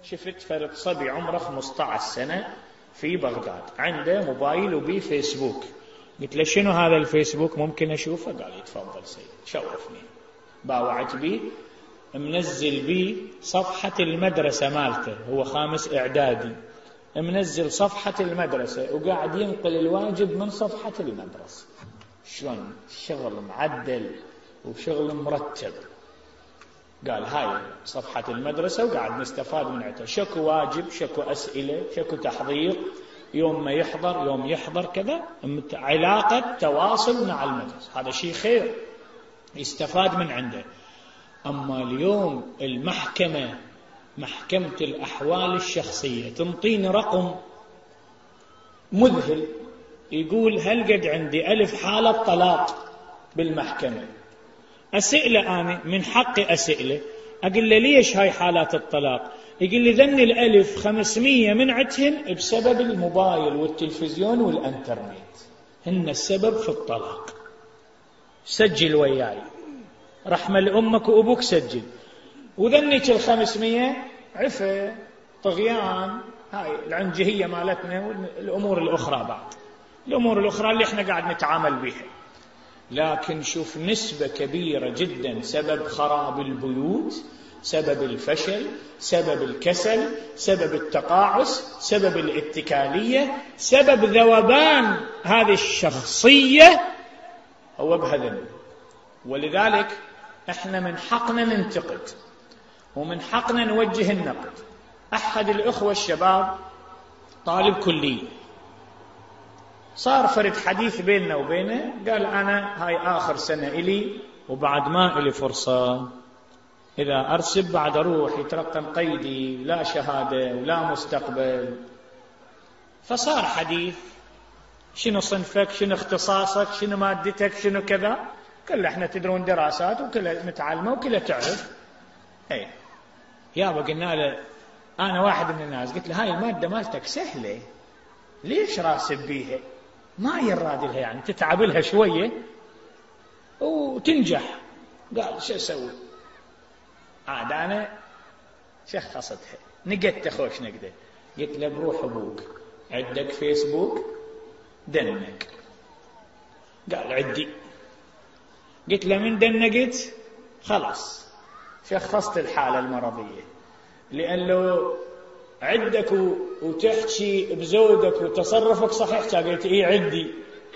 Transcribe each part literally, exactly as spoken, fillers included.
شفت فرد صبي عمره خمسة عشر سنة في بغداد عنده موبايل وبيه فيسبوك. قلت له شنو هذا الفيسبوك ممكن أشوفه؟ قال لي تفضل سيد شرفني. باوعت بيه منزل بيه صفحة المدرسة مالته، هو خامس إعدادي، منزل صفحة المدرسة وقاعد ينقل الواجب من صفحة المدرسة. شلون شغل معدل وشغل مرتب. قال هاي صفحة المدرسة وقاعد نستفاد من عتها، شكو واجب شكو أسئلة شكو تحضير، يوم ما يحضر يوم يحضر كذا، علاقة تواصل مع المدرسة، هذا شيء خير يستفاد من عنده. أما اليوم المحكمة محكمة الأحوال الشخصية تنطيني رقم مذهل يقول هل قد عندي ألف حالة طلاق بالمحكمة. أسئله أنا من حقي أسئله، أقول له ليش هاي حالات الطلاق؟ يقول لي ذن الألف خمسمية من عتهن بسبب الموبايل والتلفزيون والإنترنت، هن السبب في الطلاق. سجل وياي رحمة لأمك وأبوك سجل. وذنك الخمسمية عفة طغيان، هاي العنجهية مالتنا والأمور الأخرى، بعد الأمور الأخرى اللي احنا قاعد نتعامل بها. لكن شوف نسبة كبيرة جدا سبب خراب البيوت، سبب الفشل، سبب الكسل، سبب التقاعس، سبب الاتكالية، سبب ذوبان هذه الشخصية هو بهذا. ولذلك احنا من حقنا ننتقد ومن حقنا نوجه النقد. أحد الأخوة الشباب طالب كلية، صار فرد حديث بيننا وبينه، قال أنا هاي آخر سنة إلي وبعد ما إلي فرصة، إذا أرسب بعد أروح يترقم قيدي، لا شهادة ولا مستقبل. فصار حديث شنو صنفك شنو اختصاصك شنو مادتك شنو كذا، كلها احنا تدرون دراسات وكلها متعلمة وكلها تعرف. ايه يابا قلنا له أنا واحد من الناس قلت له هاي المادة مالتك سهلة ليش راسب بيها؟ ما يراد لها يعني تتعب لها شوية وتنجح. قال شو أسوي؟ عاد أنا شخصتها نقدت خوش نقدة. قلت له بروح أبوك عندك فيسبوك دنك؟ قال عدي. قلت له من دنقت؟ خلاص شخصت الحالة المرضية، لأنه عندك وتحكي بزودك وتصرفك صحيح. قلت إيه عندي،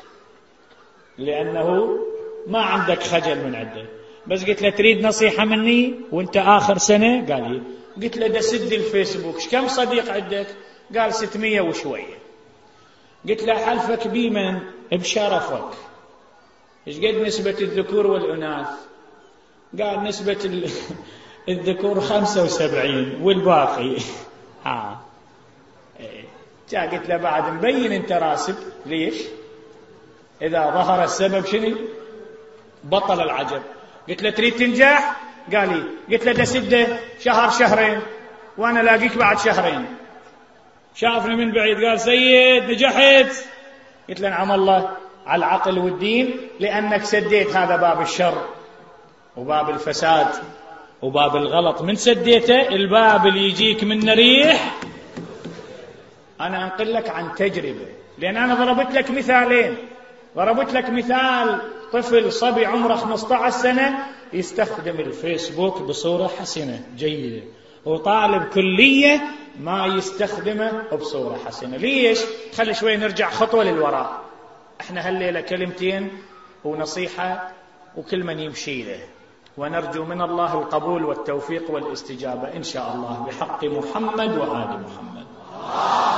لأنه ما عندك خجل من عنده. بس قلت له تريد نصيحة مني وانت آخر سنة؟ قال لي. قلت له ده سد الفيسبوك كم صديق عندك؟ قال ستمية وشوية. قلت له حلفك بمن؟ بشرفك. إيش قد نسبة الذكور والإناث؟ قال نسبة الذكور خمسة وسبعين والباقي ها. جاء قلت له بعد مبين انت راسب ليش؟ إذا ظهر السبب شنو؟ بطل العجب. قلت له تريد تنجح؟ قال لي. قلت له ده سده شهر شهرين وأنا لاقيك بعد شهرين. شافني من بعيد قال سيد نجحت. قلت له نعم الله على العقل والدين، لأنك سديت هذا باب الشر وباب الفساد وباب الغلط. من سديته الباب اللي يجيك من ريح. أنا أنقل لك عن تجربة، لأن أنا ضربت لك مثالين. ضربت لك مثال طفل صبي عمره خمسة عشر سنة يستخدم الفيسبوك بصورة حسنة جيدة، وطالب كلية ما يستخدمه بصورة حسنة. ليش؟ خلي شوي نرجع خطوة للوراء. احنا هالليلة كلمتين ونصيحة وكل من يمشي له، ونرجو من الله القبول والتوفيق والاستجابة إن شاء الله بحق محمد وآل محمد.